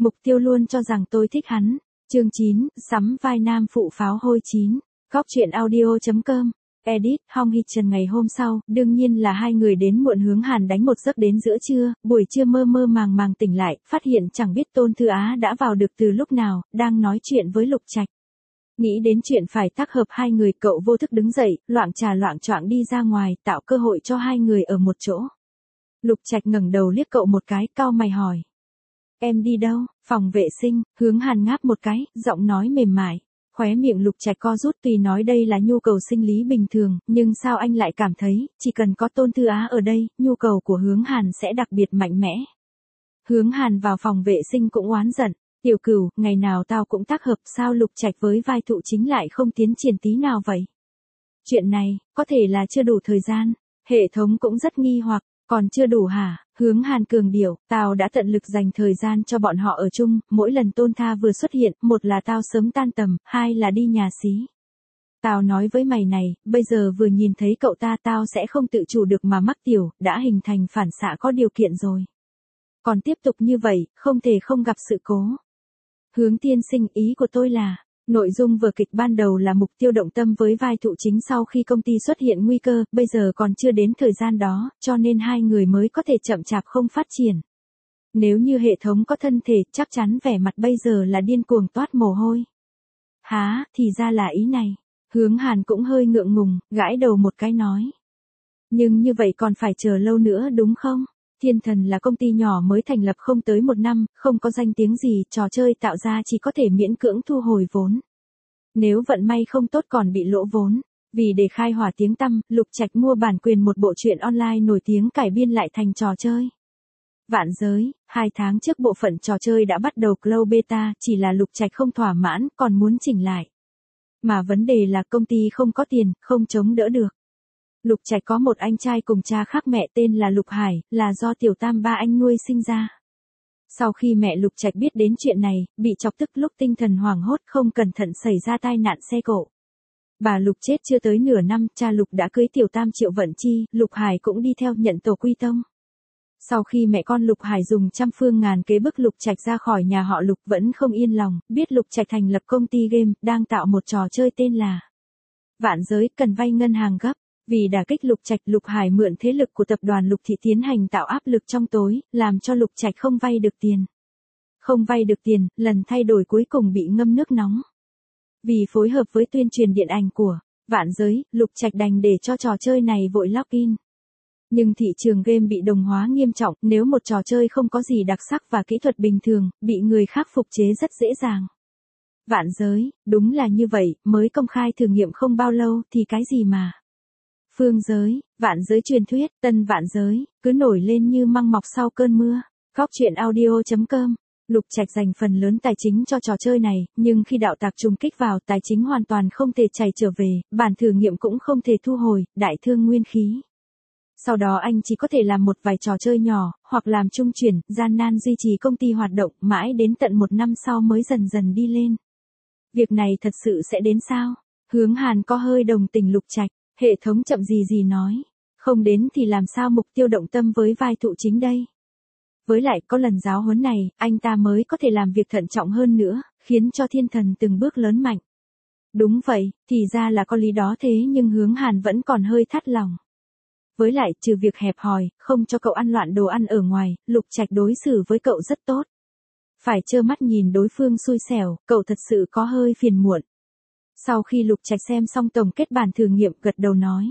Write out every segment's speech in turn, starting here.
Mục Tiêu luôn cho rằng tôi thích hắn. Chương 9, sắm vai nam phụ pháo hôi 9. Góc truyện audio.com. Edit, Hong Hee Trần ngày hôm sau, đương nhiên là hai người đến muộn. Hướng Hàn đánh một giấc đến giữa trưa, buổi trưa mơ mơ màng màng tỉnh lại, phát hiện chẳng biết Tôn Thư Á đã vào được từ lúc nào, đang nói chuyện với Lục Trạch. Nghĩ đến chuyện phải tác hợp hai người, cậu vô thức đứng dậy, loạng trà loạng choạng đi ra ngoài, tạo cơ hội cho hai người ở một chỗ. Lục Trạch ngẩng đầu liếc cậu một cái, cau mày hỏi. Em đi đâu? Phòng vệ sinh. Hướng Hàn ngáp một cái, giọng nói mềm mại. Khóe miệng Lục Trạch co rút, tuy nói đây là nhu cầu sinh lý bình thường, nhưng sao anh lại cảm thấy, chỉ cần có Tôn Thư Á ở đây, nhu cầu của Hướng Hàn sẽ đặc biệt mạnh mẽ. Hướng Hàn vào phòng vệ sinh cũng oán giận. Tiểu Cửu, ngày nào tao cũng tác hợp, sao Lục Trạch với vai thụ chính lại không tiến triển tí nào vậy? Chuyện này, có thể là chưa đủ thời gian. Hệ thống cũng rất nghi hoặc, còn chưa đủ hả? Hướng Hàn cường điệu, tao đã tận lực dành thời gian cho bọn họ ở chung, mỗi lần Tôn Tha vừa xuất hiện, một là tao sớm tan tầm, hai là đi nhà xí. Tao nói với mày này, bây giờ vừa nhìn thấy cậu ta tao sẽ không tự chủ được mà mắc tiểu, đã hình thành phản xạ có điều kiện rồi. Còn tiếp tục như vậy, không thể không gặp sự cố. Hướng tiên sinh, ý của tôi là, nội dung vở kịch ban đầu là Mục Tiêu động tâm với vai thụ chính sau khi công ty xuất hiện nguy cơ, bây giờ còn chưa đến thời gian đó, cho nên hai người mới có thể chậm chạp không phát triển. Nếu như hệ thống có thân thể, chắc chắn vẻ mặt bây giờ là điên cuồng toát mồ hôi. Hả, thì ra là ý này. Hướng Hàn cũng hơi ngượng ngùng, gãi đầu một cái nói. Nhưng như vậy còn phải chờ lâu nữa đúng không? Thiên Thần là công ty nhỏ mới thành lập không tới 1 năm, không có danh tiếng gì, trò chơi tạo ra chỉ có thể miễn cưỡng thu hồi vốn. Nếu vận may không tốt còn bị lỗ vốn. Vì để khai hỏa tiếng tăm, Lục Trạch mua bản quyền một bộ truyện online nổi tiếng cải biên lại thành trò chơi. Vạn Giới, 2 tháng trước bộ phận trò chơi đã bắt đầu close beta, chỉ là Lục Trạch không thỏa mãn, còn muốn chỉnh lại. Mà vấn đề là công ty không có tiền, không chống đỡ được. Lục Trạch có một anh trai cùng cha khác mẹ tên là Lục Hải, là do Tiểu Tam ba anh nuôi sinh ra. Sau khi mẹ Lục Trạch biết đến chuyện này, bị chọc tức lúc tinh thần hoảng hốt không cẩn thận xảy ra tai nạn xe cộ. Bà Lục chết chưa tới nửa năm, cha Lục đã cưới Tiểu Tam Triệu Vận Chi, Lục Hải cũng đi theo nhận tổ quy tông. Sau khi mẹ con Lục Hải dùng trăm phương ngàn kế bức Lục Trạch ra khỏi nhà họ Lục vẫn không yên lòng, biết Lục Trạch thành lập công ty game, đang tạo một trò chơi tên là Vạn Giới, cần vay ngân hàng gấp. Vì đả kích Lục Trạch, Lục Hải mượn thế lực của tập đoàn Lục Thị tiến hành tạo áp lực trong tối, làm cho Lục Trạch không vay được tiền. Không vay được tiền, lần thay đổi cuối cùng bị ngâm nước nóng. Vì phối hợp với tuyên truyền điện ảnh của Vạn Giới, Lục Trạch đành để cho trò chơi này vội login. Nhưng thị trường game bị đồng hóa nghiêm trọng, nếu một trò chơi không có gì đặc sắc và kỹ thuật bình thường, bị người khác phục chế rất dễ dàng. Vạn Giới, đúng là như vậy, mới công khai thử nghiệm không bao lâu thì cái gì mà. Phương Giới, Vạn Giới truyền thuyết, tân Vạn Giới, cứ nổi lên như măng mọc sau cơn mưa. Góc truyện audio.com. Lục Trạch dành phần lớn tài chính cho trò chơi này, nhưng khi đạo tặc trùng kích vào, tài chính hoàn toàn không thể chảy trở về, bản thử nghiệm cũng không thể thu hồi, đại thương nguyên khí. Sau đó anh chỉ có thể làm một vài trò chơi nhỏ, hoặc làm trung chuyển, gian nan duy trì công ty hoạt động, mãi đến tận 1 năm sau mới dần dần đi lên. Việc này thật sự sẽ đến sao? Hướng Hàn có hơi đồng tình Lục Trạch. Hệ thống chậm gì nói. Không đến thì làm sao Mục Tiêu động tâm với vai thụ chính đây. Với lại có lần giáo huấn này, anh ta mới có thể làm việc thận trọng hơn nữa, khiến cho Thiên Thần từng bước lớn mạnh. Đúng vậy, thì ra là có lý đó thế nhưng Hướng Hàn vẫn còn hơi thắt lòng. Với lại, trừ việc hẹp hòi, không cho cậu ăn loạn đồ ăn ở ngoài, Lục Trạch đối xử với cậu rất tốt. Phải trơ mắt nhìn đối phương xui xẻo, cậu thật sự có hơi phiền muộn. Sau khi Lục Trạch xem xong tổng kết bản thử nghiệm, gật đầu nói.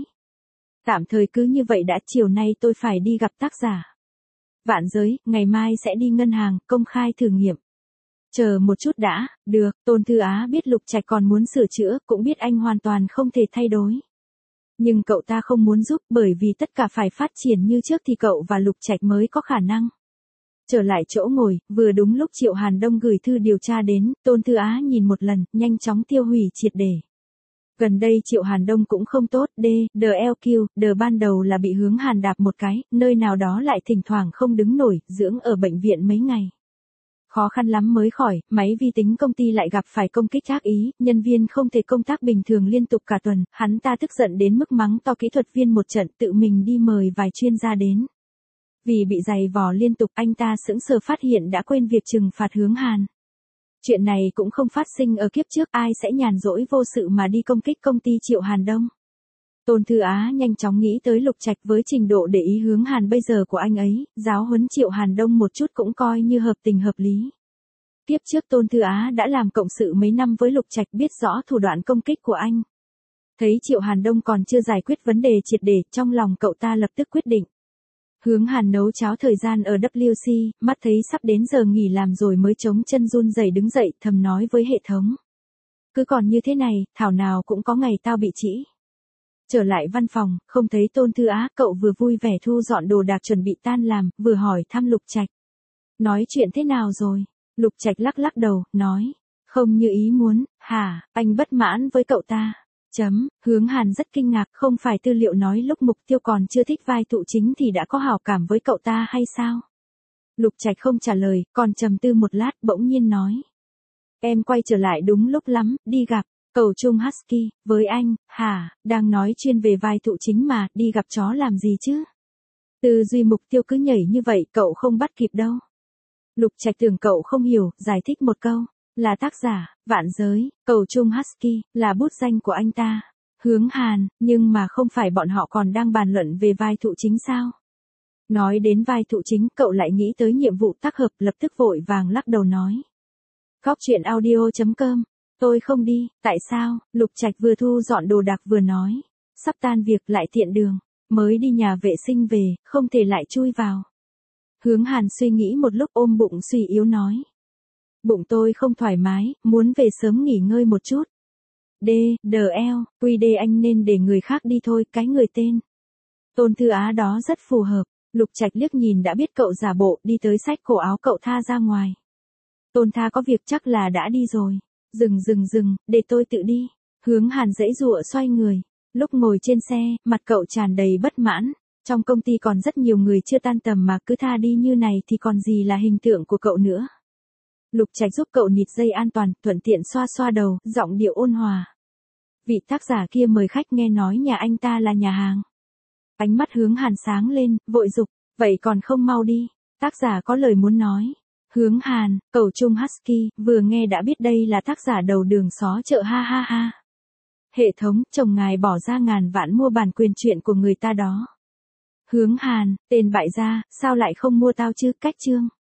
Tạm thời cứ như vậy đã, chiều nay tôi phải đi gặp tác giả. Vạn Giới, ngày mai sẽ đi ngân hàng, công khai thử nghiệm. Chờ một chút đã, được, Tôn Thư Á biết Lục Trạch còn muốn sửa chữa, cũng biết anh hoàn toàn không thể thay đổi. Nhưng cậu ta không muốn giúp, bởi vì tất cả phải phát triển như trước thì cậu và Lục Trạch mới có khả năng. Trở lại chỗ ngồi, vừa đúng lúc Triệu Hàn Đông gửi thư điều tra đến, Tôn Thư Á nhìn một lần, nhanh chóng tiêu hủy triệt để. Gần đây Triệu Hàn Đông cũng không tốt, DLQ, ban đầu là bị Hướng Hàn đạp một cái, nơi nào đó lại thỉnh thoảng không đứng nổi, dưỡng ở bệnh viện mấy ngày. Khó khăn lắm mới khỏi, máy vi tính công ty lại gặp phải công kích ác ý, nhân viên không thể công tác bình thường liên tục cả tuần, hắn ta tức giận đến mức mắng to kỹ thuật viên một trận, tự mình đi mời vài chuyên gia đến. Vì bị giày vò liên tục anh ta sững sờ phát hiện đã quên việc trừng phạt Hướng Hàn. Chuyện này cũng không phát sinh ở kiếp trước, ai sẽ nhàn rỗi vô sự mà đi công kích công ty Triệu Hàn Đông. Tôn Thư Á nhanh chóng nghĩ tới Lục Trạch với trình độ để ý Hướng Hàn bây giờ của anh ấy, giáo huấn Triệu Hàn Đông một chút cũng coi như hợp tình hợp lý. Tiếp trước Tôn Thư Á đã làm cộng sự mấy năm với Lục Trạch, biết rõ thủ đoạn công kích của anh. Thấy Triệu Hàn Đông còn chưa giải quyết vấn đề triệt để, trong lòng cậu ta lập tức quyết định. Hướng Hàn nấu cháo thời gian ở WC, mắt thấy sắp đến giờ nghỉ làm rồi mới chống chân run rẩy đứng dậy, thầm nói với hệ thống. Cứ còn như thế này, thảo nào cũng có ngày tao bị trĩ. Trở lại văn phòng, không thấy Tôn Thư Á, cậu vừa vui vẻ thu dọn đồ đạc chuẩn bị tan làm, vừa hỏi thăm Lục Trạch. Nói chuyện thế nào rồi? Lục Trạch lắc lắc đầu, nói. Không như ý muốn, hả, anh bất mãn với cậu ta. Hướng Hàn rất kinh ngạc, không phải tư liệu nói lúc Mục Tiêu còn chưa thích vai phụ chính thì đã có hảo cảm với cậu ta hay sao? Lục Trạch không trả lời, còn trầm tư một lát bỗng nhiên nói. Em quay trở lại đúng lúc lắm, đi gặp, Cầu Trung Husky, với anh, hả, đang nói chuyên về vai phụ chính mà, đi gặp chó làm gì chứ? Tư duy Mục Tiêu cứ nhảy như vậy, cậu không bắt kịp đâu. Lục Trạch tưởng cậu không hiểu, giải thích một câu. Là tác giả, Vạn Giới, Cầu Trung Husky, là bút danh của anh ta. Hướng Hàn, nhưng mà không phải bọn họ còn đang bàn luận về vai phụ chính sao? Nói đến vai phụ chính, cậu lại nghĩ tới nhiệm vụ tác hợp, lập tức vội vàng lắc đầu nói. Góc truyện audio.com, tôi không đi, tại sao? Lục Trạch vừa thu dọn đồ đạc vừa nói. Sắp tan việc lại tiện đường, mới đi nhà vệ sinh về, không thể lại chui vào. Hướng Hàn suy nghĩ một lúc ôm bụng suy yếu nói. Bụng tôi không thoải mái, muốn về sớm nghỉ ngơi một chút. QD anh nên để người khác đi thôi, cái người tên. Tôn Thư Á đó rất phù hợp, Lục Trạch liếc nhìn đã biết cậu giả bộ, đi tới xách cổ áo cậu tha ra ngoài. Tôn Tha có việc chắc là đã đi rồi. Dừng, để tôi tự đi. Hướng Hàn giãy giụa xoay người. Lúc ngồi trên xe, mặt cậu tràn đầy bất mãn. Trong công ty còn rất nhiều người chưa tan tầm mà cứ tha đi như này thì còn gì là hình tượng của cậu nữa. Lục Trạch giúp cậu nịt dây an toàn, thuận tiện xoa xoa đầu, giọng điệu ôn hòa. Vị tác giả kia mời khách, nghe nói nhà anh ta là nhà hàng. Ánh mắt Hướng Hàn sáng lên, vội giục, vậy còn không mau đi, tác giả có lời muốn nói. Hướng Hàn, Cầu Trung Husky, vừa nghe đã biết đây là tác giả đầu đường xó chợ ha ha ha. Hệ thống, chồng ngài bỏ ra ngàn vạn mua bản quyền truyện của người ta đó. Hướng Hàn, tên bại gia, sao lại không mua tao chứ, cách chương.